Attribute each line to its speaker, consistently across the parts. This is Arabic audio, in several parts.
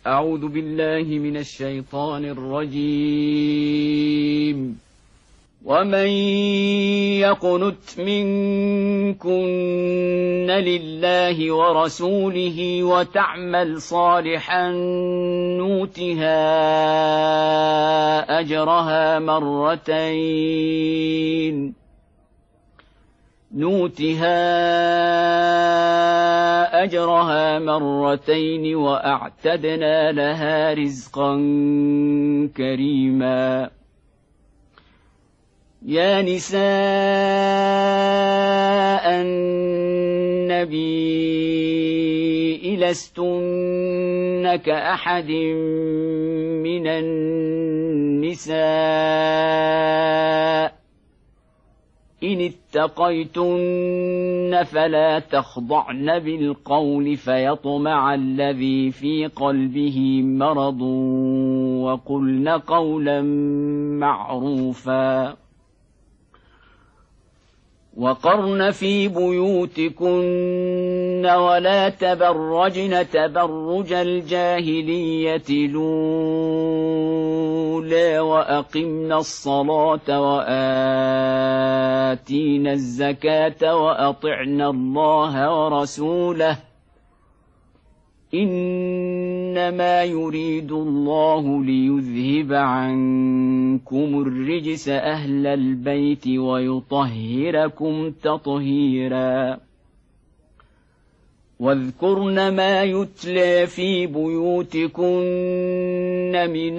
Speaker 1: أعوذ بالله من الشيطان الرجيم. ومن يقنت منكن لله ورسوله وتعمل صالحا نؤتها أجرها مرتين وأعتدنا لها رزقا كريما. يا نساء النبي لستن كأحد من النساء إن اتقيتن فلا تخضعن بالقول فيطمع الذي في قلبه مرض وقلن قولا معروفا. وقرن في بيوتكن ولا تبرجن تبرج الجاهلية الأولى وأقمنا الصلاة وآتينا الزكاة وأطعنا الله ورسوله إنما يريد الله ليذهب عنكم الرجس أهل البيت ويطهركم تطهيرا. واذكرن ما يتلى في بيوتكن من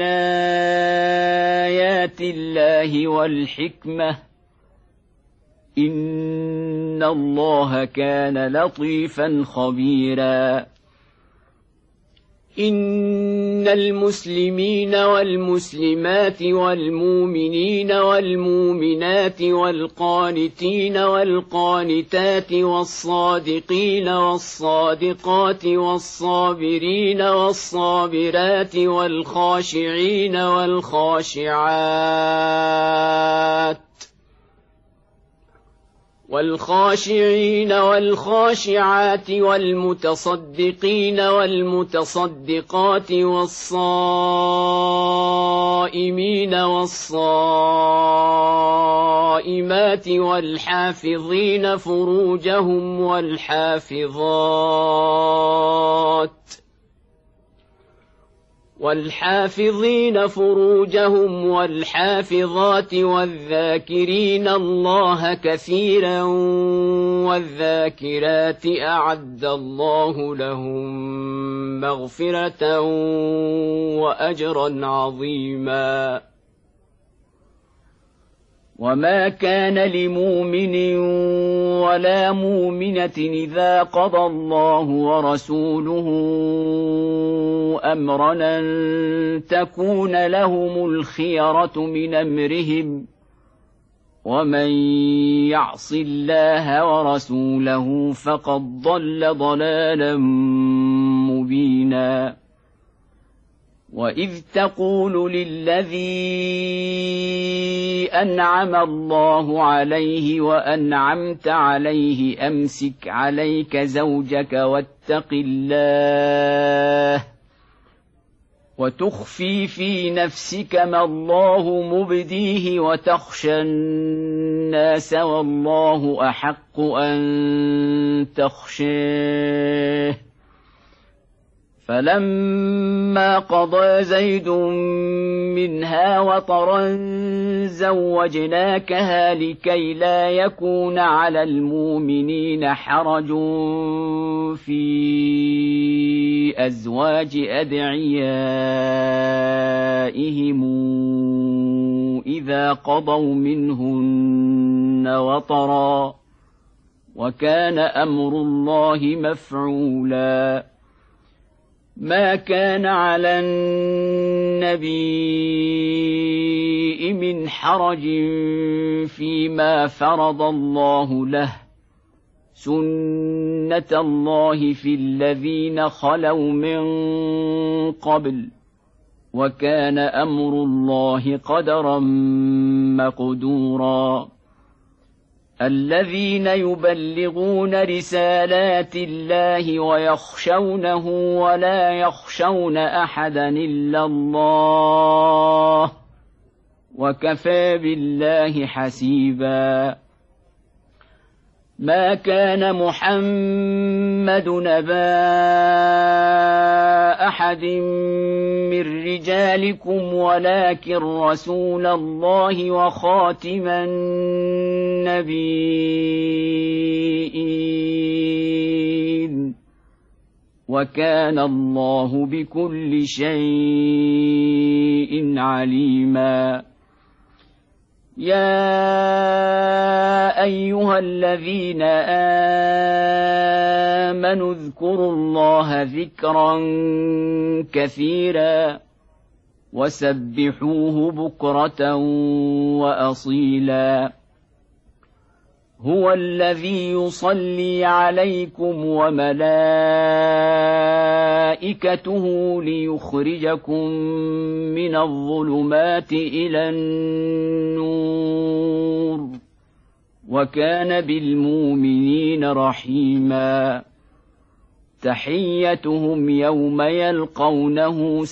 Speaker 1: آيات الله والحكمة إن الله كان لطيفا خبيرا. إن المسلمين والمسلمات والمؤمنين والمؤمنات والقانتين والقانتات والصادقين والصادقات والصابرين والصابرات والخاشعين والخاشعات والمتصدقين والمتصدقات والصائمين والصائمات والحافظين فروجهم والحافظات والذاكرين الله كثيرا والذاكرات أعد الله لهم مغفرة وأجرا عظيما. وما كان لمؤمن ولا مؤمنة إذا قضى الله ورسوله أمرا أن تكون لهم الخيرة من أمرهم ومن يعص الله ورسوله فقد ضل ضلالا مبينا. وإذ تقول للذي أنعم الله عليه وأنعمت عليه أمسك عليك زوجك واتق الله وتخفي في نفسك ما الله مبديه وتخشى الناس والله أحق أن تخشاه. فلما قضى زيد منها وطرا زوجناكها لكي لا يكون على المؤمنين حرج في أزواج أدعيائهم إذا قضوا منهن وطرا وكان أمر الله مفعولا. ما كان على النبي من حرج فيما فرض الله له سنة الله في الذين خلوا من قبل وكان أمر الله قدرا مقدورا. الذين يبلغون رسالات الله ويخشونه ولا يخشون أحدا إلا الله وكفى بالله حسيبا. ما كان محمد نبا أحد من رجالكم ولكن رسول الله وخاتم النبيين وكان الله بكل شيء عليما. يا أيها الذين آمنوا اذكروا الله ذكرا كثيرا وسبحوه بكرة وأصيلا. هو الذي يصلي عليكم وملائكته ليخرجكم من الظلمات إلى النور وكان بالمؤمنين رحيما. تحيتهم يوم يلقونه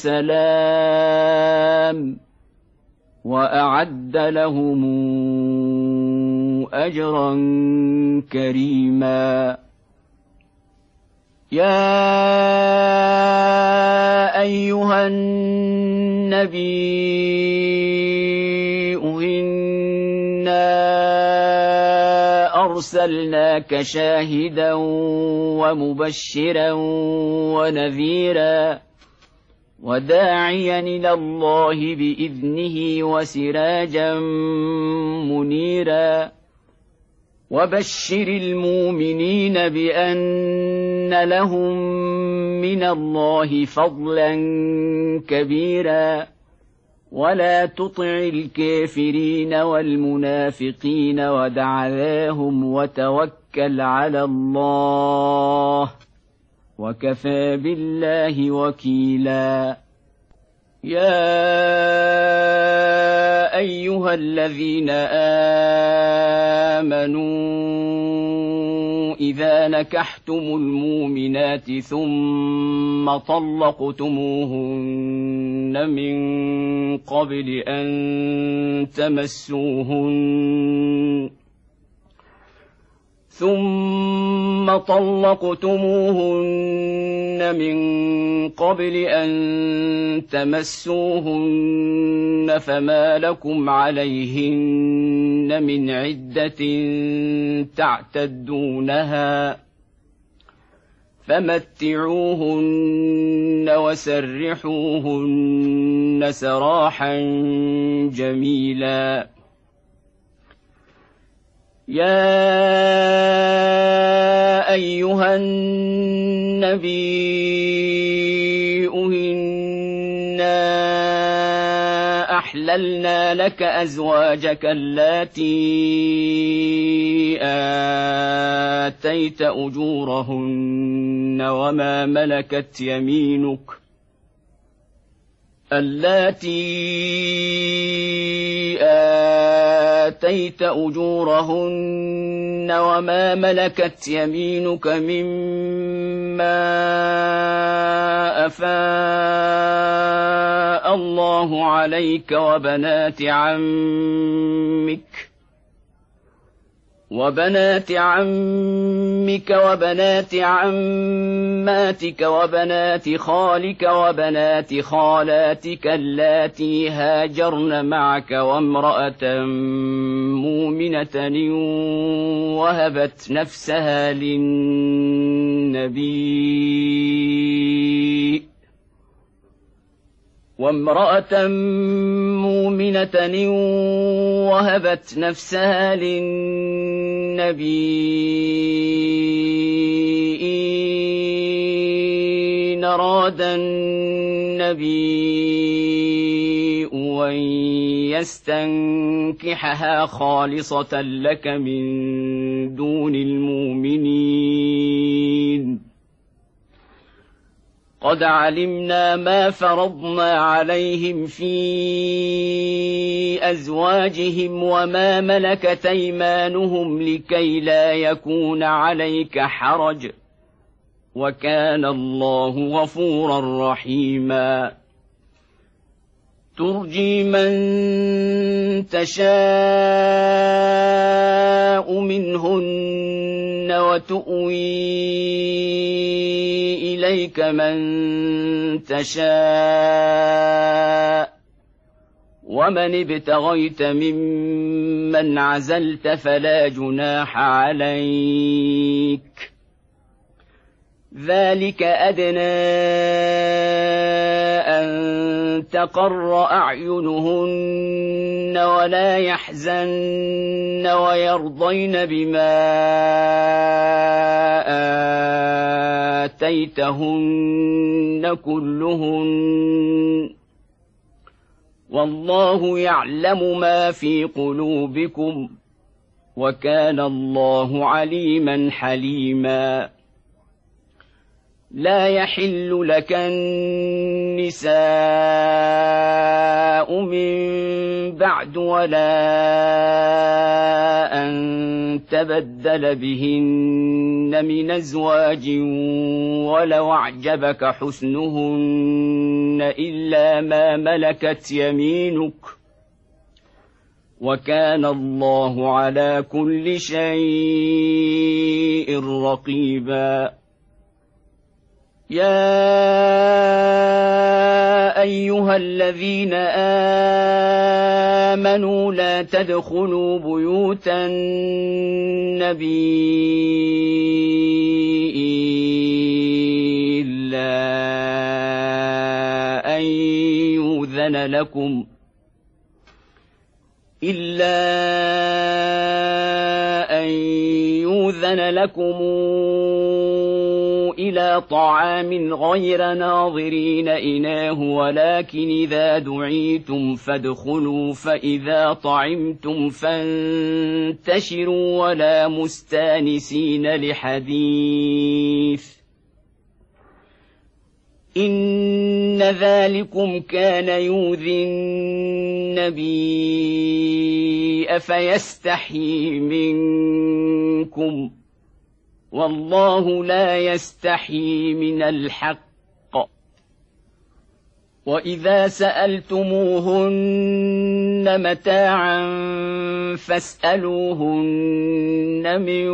Speaker 1: سلام وأعد لهم أجرا كريما. يا أيها النبي إنا أرسلناك شاهدا ومبشرا ونذيرا وداعيا إلى الله بإذنه وسراجا منيرا. وبشر المؤمنين بأن لهم من الله فضلا كبيرا ولا تطع الكافرين والمنافقين ودع ذاهم وتوكل على الله وكفى بالله وكيلا. يا أيها الذين آمنوا إذا نكحتم المؤمنات ثم طلقتموهن من قبل أن تمسوهن فما لكم عليهن من عدة تعتدونها فمتعوهن وسرحوهن سراحا جميلا. يا أيها النبي إنا أحللنا لك أزواجك اللاتي آتيت أجورهن وما ملكت يمينك مما أفاء الله عليك وبنات عمك وبنات عماتك وبنات خالك وبنات خالاتك اللاتي هاجرن معك وامرأة مؤمنة وهبت نفسها للنبي إن أراد النبي أن يستنكحها خالصة لك من دون المؤمنين. قد علمنا ما فرضنا عليهم في أزواجهم وما ملكت أيمانهم لكي لا يكون عليك حرج وكان الله غفورا رحيما ترجي من تشاء منهن وتؤوي إليك من تشاء ومن ابتغيت ممن عزلت فلا جناح عليك ذلك أدنى أن تقر أعينهن ولا يحزن ويرضين بما آتيتهن كلهن والله يعلم ما في قلوبكم وكان الله عليما حليما لا يحل لك النساء من بعد ولا أن تبدل بهن من أزواج ولو أعجبك حسنهن إلا ما ملكت يمينك وكان الله على كل شيء رقيبا يا أيها الذين آمنوا لا تدخلوا بيوت النبي إلا أن يؤذن لكم إلى طعام غير ناظرين إناه ولكن إذا دعيتم فادخلوا فإذا طعمتم فانتشروا ولا مستانسين لحديث إن ذلكم كان يؤذي النبي فيستحيي منكم والله لا يستحيي من الحق وإذا سألتموهن متاعا فاسألوهن من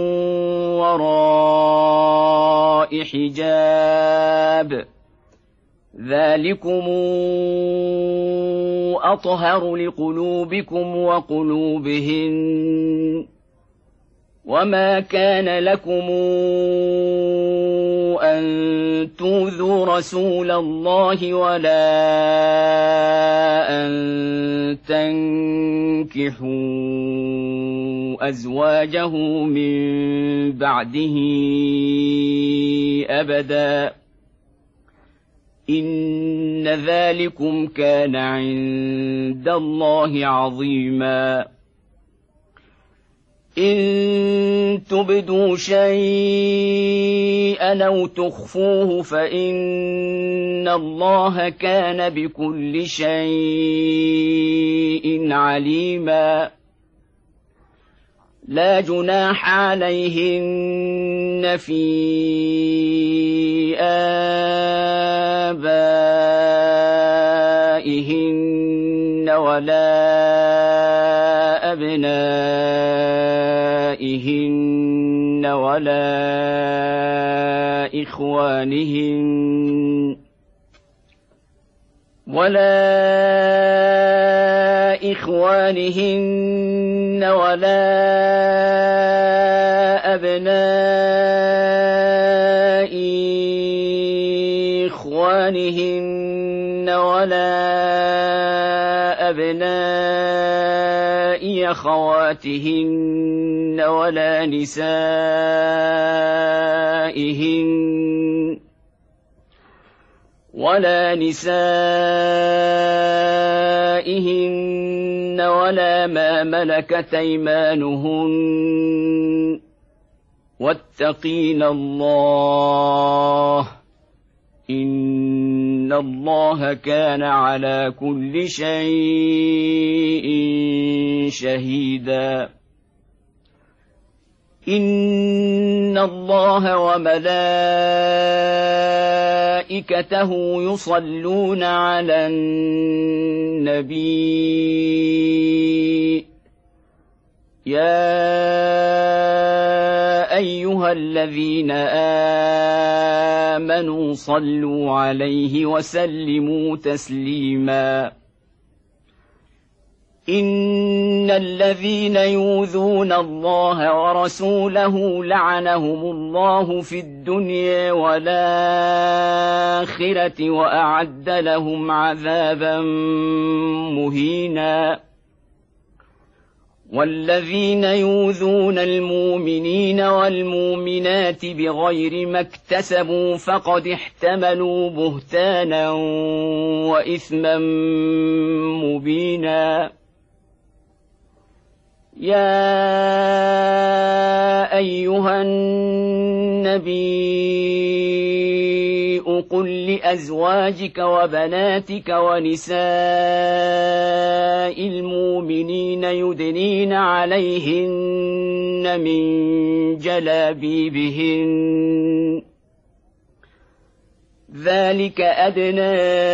Speaker 1: وراء حجاب ذلكم أطهر لقلوبكم وقلوبهن وما كان لكم أن تؤذوا رسول الله ولا أن تنكحوا أزواجه من بعده أبدا إن ذلكم كان عند الله عظيما إن تبدوا شيئا أو تخفوه فإن الله كان بكل شيء عليما لا جناح عليهن في آبائهن ولا أبنائهن ولا إخوانهن ولا أبناء إخوانهن ولا أبناء أخواتهن ولا نسائهن ولا ما ملكت أيمانهن واتقين الله إن الله كان على كل شيء شهيدا إن الله وملائكته يصلون على النبي يا أيها الذين آمنوا صلوا عليه وسلموا تسليما إن الذين يؤذون الله ورسوله لعنهم الله في الدنيا والآخرة وأعد لهم عذابا مهينا والذين يؤذون المؤمنين والمؤمنات بغير ما اكتسبوا فقد احتملوا بهتانا وإثما مبينا يا أيها النبي قل لأزواجك وبناتك ونساء المؤمنين يدنين عليهن من جلابيبهن ذلك أدنى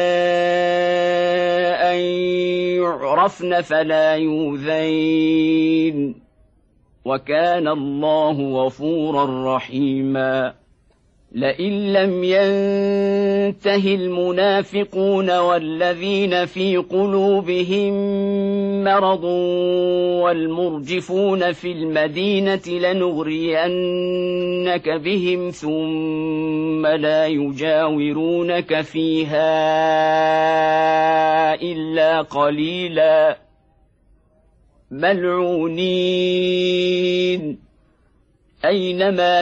Speaker 1: أن يعرفن فلا يؤذين وكان الله غفورا رحيما لئن لم ينته المنافقون والذين في قلوبهم مرض والمرجفون في المدينة لنغرينك بهم ثم لا يجاورونك فيها إلا قليلا ملعونين أينما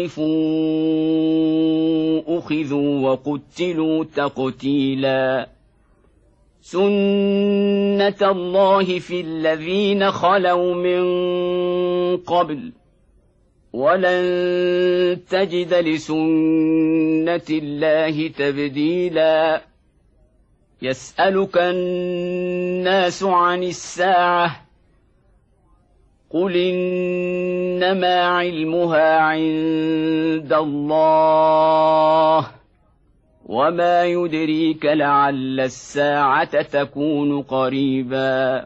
Speaker 1: ثقفوا أخذوا وقتلوا تقتيلا سنة الله في الذين خلوا من قبل ولن تجد لسنة الله تبديلا يسألك الناس عن الساعة قل إنما علمها عند الله وما يدريك لعل الساعة تكون قريبا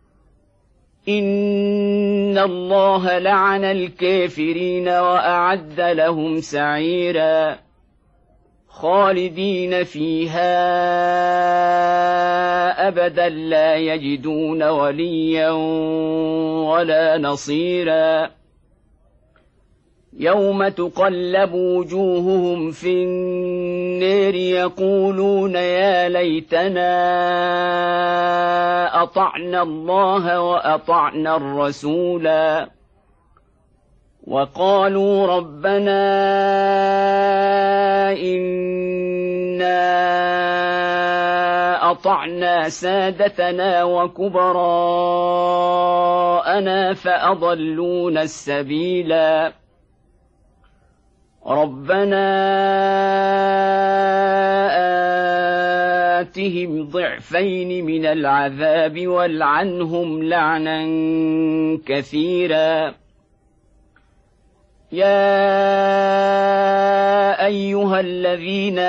Speaker 1: إن الله لعن الكافرين وأعد لهم سعيرا خالدين فيها أبدا لا يجدون وليا ولا نصيرا يوم تقلب وجوههم في النار يقولون يا ليتنا أطعنا الله وأطعنا الرسولا وقالوا ربنا إنا أطعنا سادتنا وكبراءنا فأضلونا السبيلا ربنا آتهم ضعفين من العذاب والعنهم لعنا كثيرا يا أيها الذين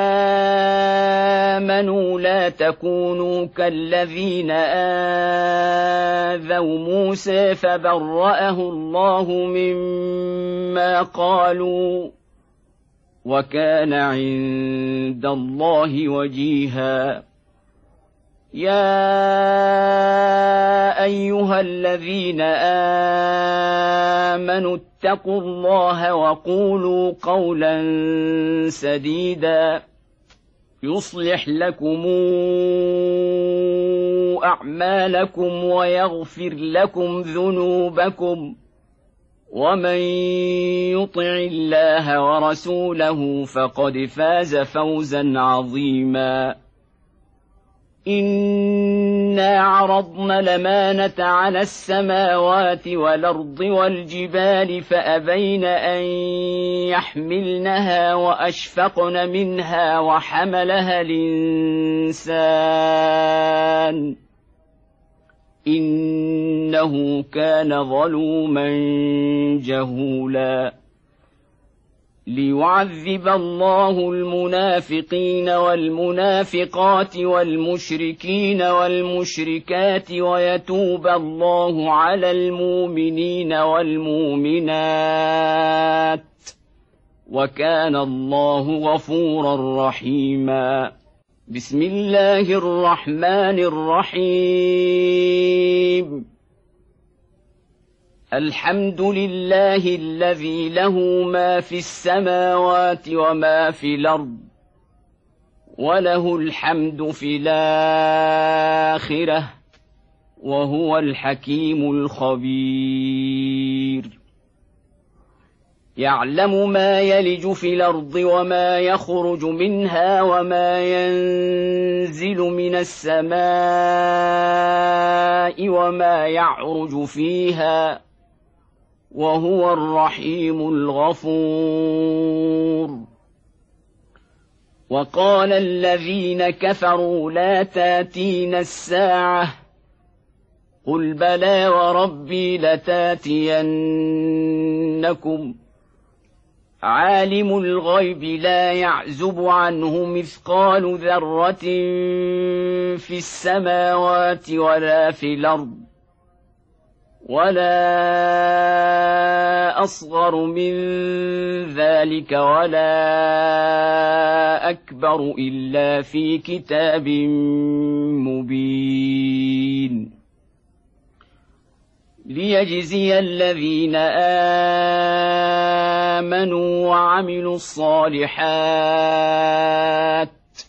Speaker 1: آمنوا لا تكونوا كالذين آذوا موسى فبرأه الله مما قالوا وكان عند الله وجيها يا أيها الذين آمنوا اتقوا الله وقولوا قولا سديدا يصلح لكم أعمالكم ويغفر لكم ذنوبكم ومن يطع الله ورسوله فقد فاز فوزا عظيما إنا عرضنا الأمانة على السماوات والأرض والجبال فأبين أن يحملنها وأشفقن منها وحملها الإنسان إنه كان ظلوما جهولا ليعذب الله المنافقين والمنافقات والمشركين والمشركات ويتوب الله على المؤمنين والمؤمنات وكان الله غفورا رحيما. بسم الله الرحمن الرحيم. الحمد لله الذي له ما في السماوات وما في الأرض وله الحمد في الآخرة وهو الحكيم الخبير. يعلم ما يلج في الأرض وما يخرج منها وما ينزل من السماء وما يعرج فيها وهو الرحيم الغفور. وقال الذين كفروا لا تاتين الساعة قل بلى وربي لتاتينكم عالم الغيب لا يعزب عنه مثقال ذرة في السماوات ولا في الأرض ولا أصغر من ذلك ولا أكبر إلا في كتاب مبين ليجزي الذين آمنوا وعملوا الصالحات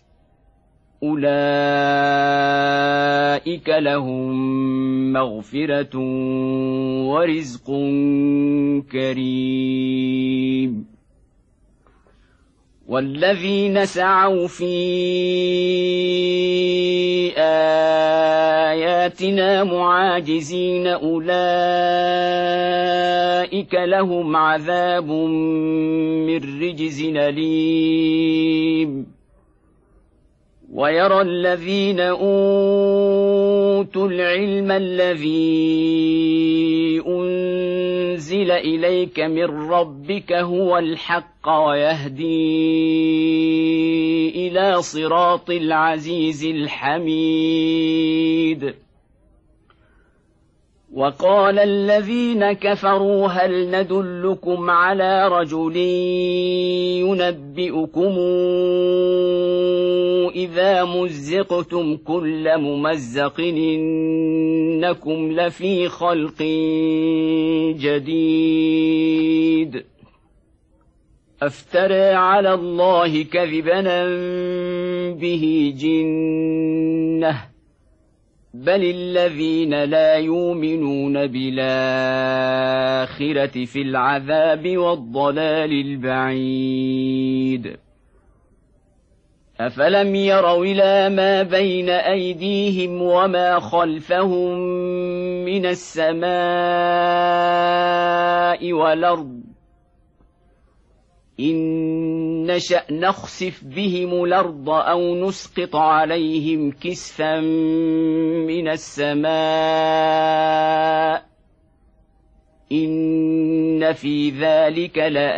Speaker 1: أولئك لهم مغفرة ورزق كريم. والذين سعوا في آياتنا معاجزين أولئك لهم عذاب من رجز أليم. ويرى الذين أوتوا العلم الذي أنزل إليك من ربك هو الحق ويهدي إلى صراط العزيز الحميد. وقال الذين كفروا هل ندلكم على رجل ينبئكم إذا مزقتم كل ممزق إنكم لفي خلق جديد أفترى على الله كذبا به جنة بل الذين لا يؤمنون بالآخرة في العذاب والضلال البعيد. أفلم يروا إلى ما بين أيديهم وما خلفهم من السماء والأرض إن نشأ نخسف بهم الأرض أو نسقط عليهم كسفا من السماء إن في ذلك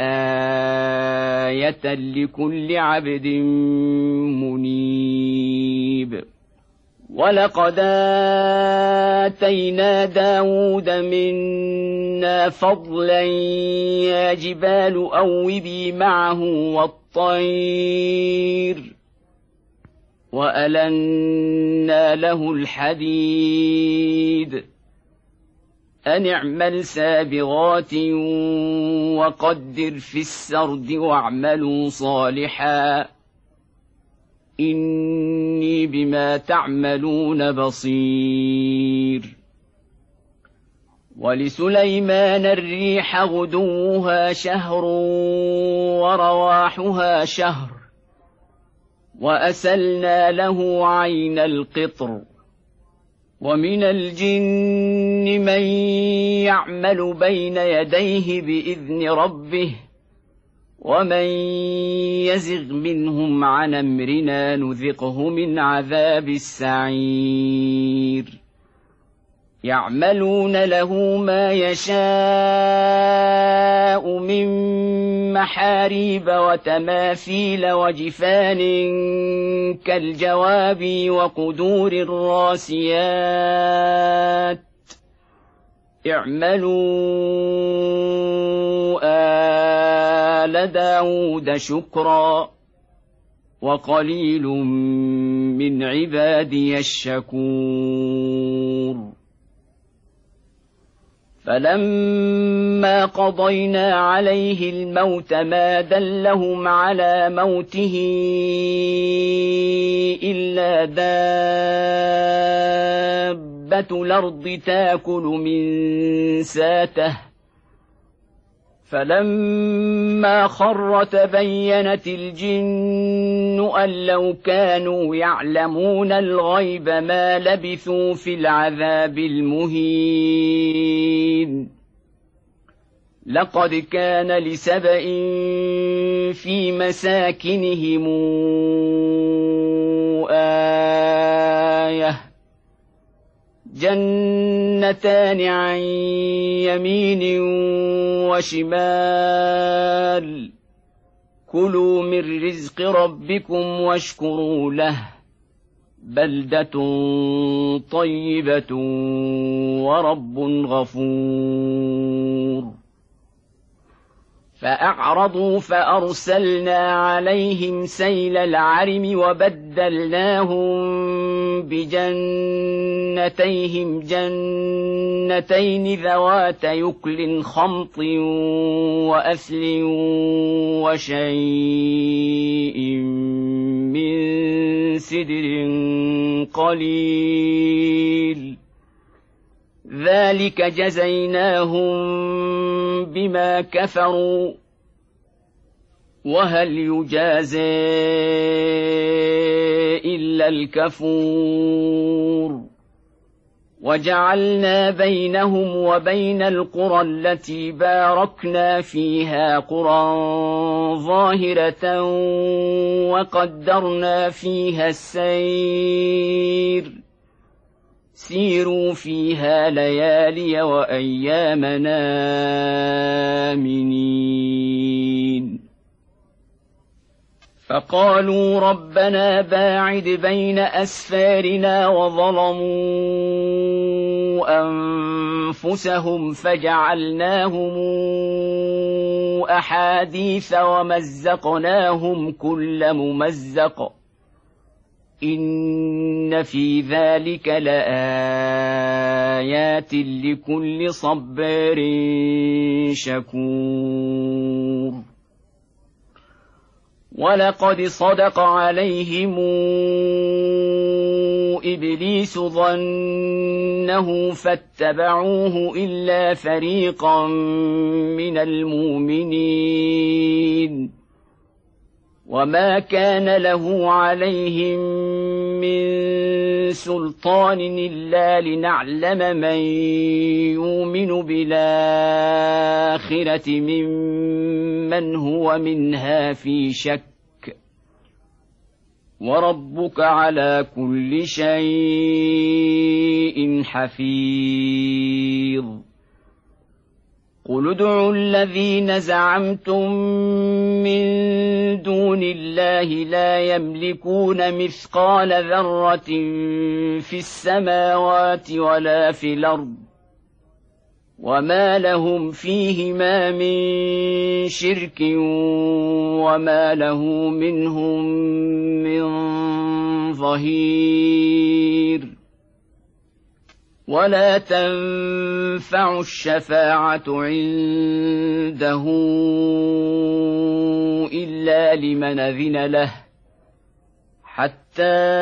Speaker 1: لآية لكل عبد منيب. ولقد آتينا داود منا فضلا يا جبال أوبي معه والطير وألنا له الحديد أن اعمل سابغات وقدر في السرد واعملوا صالحا إني بما تعملون بصير. ولسليمان الريح غدوها شهر ورواحها شهر وأسلنا له عين القطر ومن الجن من يعمل بين يديه بإذن ربه ومن يزغ منهم عن أمرنا نذقه من عذاب السعير يعملون له ما يشاء من محاريب وتماثيل وجفان كالجواب وقدور الراسيات اعملوا آل داود شكرا وقليل من عبادي الشكور فلما قضينا عليه الموت ما دلهم على موته إلا دابة الأرض تاكل من ساته فلما خر تبينت الجن أن لو كانوا يعلمون الغيب ما لبثوا في العذاب المهين لقد كان لسبإ في مساكنهم آية جنتان عن يمين وشمال كلوا من رزق ربكم واشكروا له بلدة طيبة ورب غفور فأعرضوا فأرسلنا عليهم سيل العرم وبدلناهم بجنتيهم جنتين ذوات يكل خمط وأثل وشيء من سدر قليل ذلك جزيناهم بما كفروا وهل يجازى إلا الكفور وجعلنا بينهم وبين القرى التي باركنا فيها قرى ظاهرة وقدرنا فيها السير سيروا فيها ليالي وأيامنا آمنين فقالوا ربنا باعد بين أسفارنا وظلموا أنفسهم فجعلناهم أحاديث ومزقناهم كل ممزق إن في ذلك لآيات لكل صبار شكور ولقد صدق عليهم إبليس ظنه فاتبعوه إلا فريقا من المؤمنين وما كان له عليهم من سلطان إلا لنعلم من يؤمن بالآخرة ممن هو منها في شك وربك على كل شيء حفيظ قل ادعوا الذين زعمتم من دون الله لا يملكون مثقال ذرة في السماوات ولا في الأرض وما لهم فيهما من شرك وما له منهم من ظهير ولا تنفع الشفاعة عنده إلا لمن أذن له حتى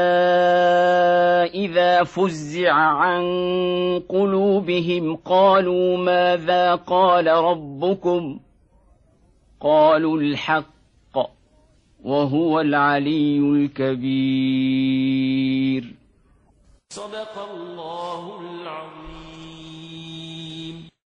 Speaker 1: إذا فزع عن قلوبهم قالوا ماذا قال ربكم قالوا الحق وهو العلي الكبير.
Speaker 2: صدق الله العظيم.